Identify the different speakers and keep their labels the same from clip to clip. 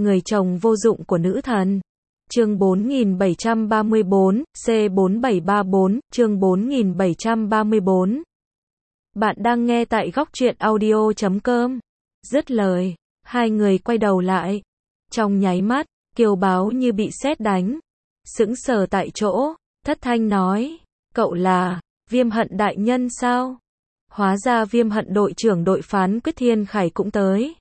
Speaker 1: Người chồng vô dụng của nữ thần. Chương 4734, C4734, chương 4734. Bạn đang nghe tại góc truyện audio.com. Dứt lời, hai người quay đầu lại. Trong nháy mắt, Kiều Báo như bị sét đánh, sững sờ tại chỗ, thất thanh nói, cậu là Viêm Hận đại nhân sao? Hóa ra Viêm Hận đội trưởng đội phán quyết Thiên Khải cũng tới.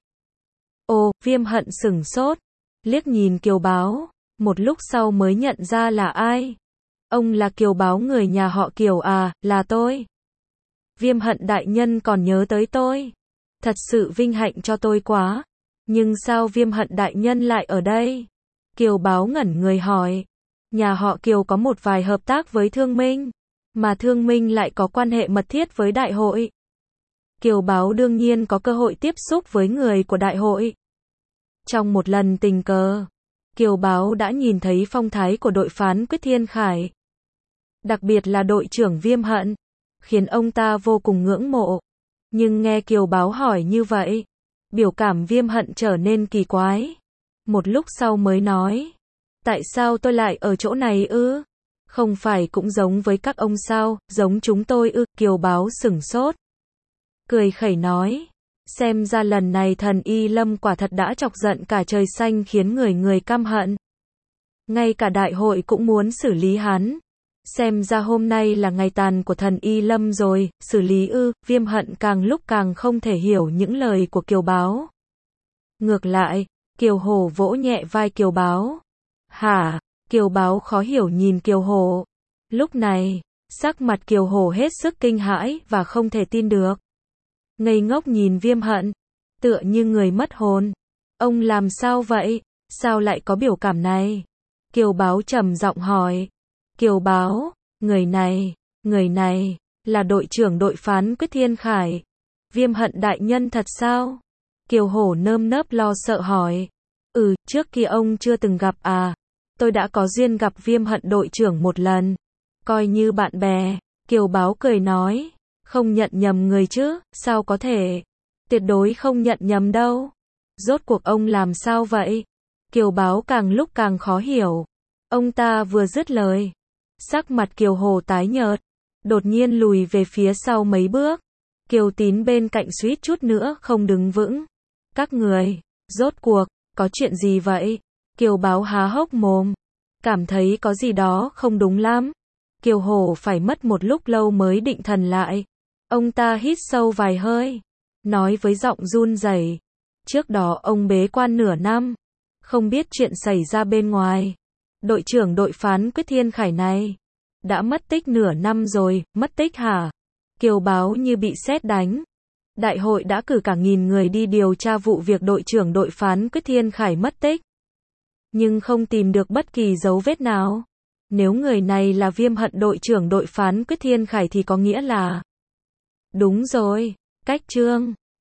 Speaker 1: Ồ, Viêm Hận sửng sốt, liếc nhìn Kiều Báo, một lúc sau mới nhận ra là ai. Ông là Kiều Báo người nhà họ Kiều à, là tôi. Viêm Hận đại nhân còn nhớ tới tôi. Thật sự vinh hạnh cho tôi quá. Nhưng sao Viêm Hận đại nhân lại ở đây? Kiều Báo ngẩn người hỏi. Nhà họ Kiều có một vài hợp tác với Thương Minh, mà Thương Minh lại có quan hệ mật thiết với đại hội. Kiều Báo đương nhiên có cơ hội tiếp xúc với người của đại hội. Trong một lần tình cờ, Kiều Báo đã nhìn thấy phong thái của đội phán quyết Thiên Khải. Đặc biệt là đội trưởng Viêm Hận, khiến ông ta vô cùng ngưỡng mộ. Nhưng nghe Kiều Báo hỏi như vậy, biểu cảm Viêm Hận trở nên kỳ quái. Một lúc sau mới nói, tại sao tôi lại ở chỗ này ư? Không phải cũng giống với các ông sao, giống chúng tôi ư? Kiều Báo sửng sốt, cười khẩy nói, xem ra lần này thần Y Lâm quả thật đã chọc giận cả trời xanh khiến người căm hận. Ngay cả đại hội cũng muốn xử lý hắn. Xem ra hôm nay là ngày tàn của thần Y Lâm rồi, xử lý ư? Viêm Hận càng lúc càng không thể hiểu những lời của Kiều Báo. Ngược lại, Kiều Hổ vỗ nhẹ vai Kiều Báo. Hả? Kiều Báo khó hiểu nhìn Kiều Hổ. Lúc này, sắc mặt Kiều Hổ hết sức kinh hãi và không thể tin được. Ngây ngốc nhìn Viêm Hận, tựa như người mất hồn. Ông làm sao vậy? Sao lại có biểu cảm này? Kiều Báo trầm giọng hỏi. Kiều Báo, người này, là đội trưởng đội phán quyết Thiên Khải. Viêm Hận đại nhân thật sao? Kiều Hổ nơm nớp lo sợ hỏi. Trước kia ông chưa từng gặp à? Tôi đã có duyên gặp Viêm Hận đội trưởng một lần. Coi như bạn bè. Kiều Báo cười nói. Không nhận nhầm người chứ, sao có thể? Tuyệt đối không nhận nhầm đâu. Rốt cuộc ông làm sao vậy? Kiều Báo càng lúc càng khó hiểu. Ông ta vừa dứt lời, sắc mặt Kiều Hồ tái nhợt, đột nhiên lùi về phía sau mấy bước. Kiều Tín bên cạnh suýt chút nữa không đứng vững. Các người, rốt cuộc, có chuyện gì vậy? Kiều Báo há hốc mồm, cảm thấy có gì đó không đúng lắm. Kiều Hổ phải mất một lúc lâu mới định thần lại. Ông ta hít sâu vài hơi, nói với giọng run rẩy. Trước đó ông bế quan nửa năm, không biết chuyện xảy ra bên ngoài. Đội trưởng đội phán quyết Thiên Khải này đã mất tích nửa năm rồi. Mất tích hả? Kiều Báo như bị sét đánh. Đại hội đã cử cả 1000 người đi điều tra vụ việc đội trưởng đội phán quyết Thiên Khải mất tích, nhưng không tìm được bất kỳ dấu vết nào. Nếu người này là Viêm Hận đội trưởng đội phán quyết Thiên Khải thì có nghĩa là... Đúng rồi, cách chương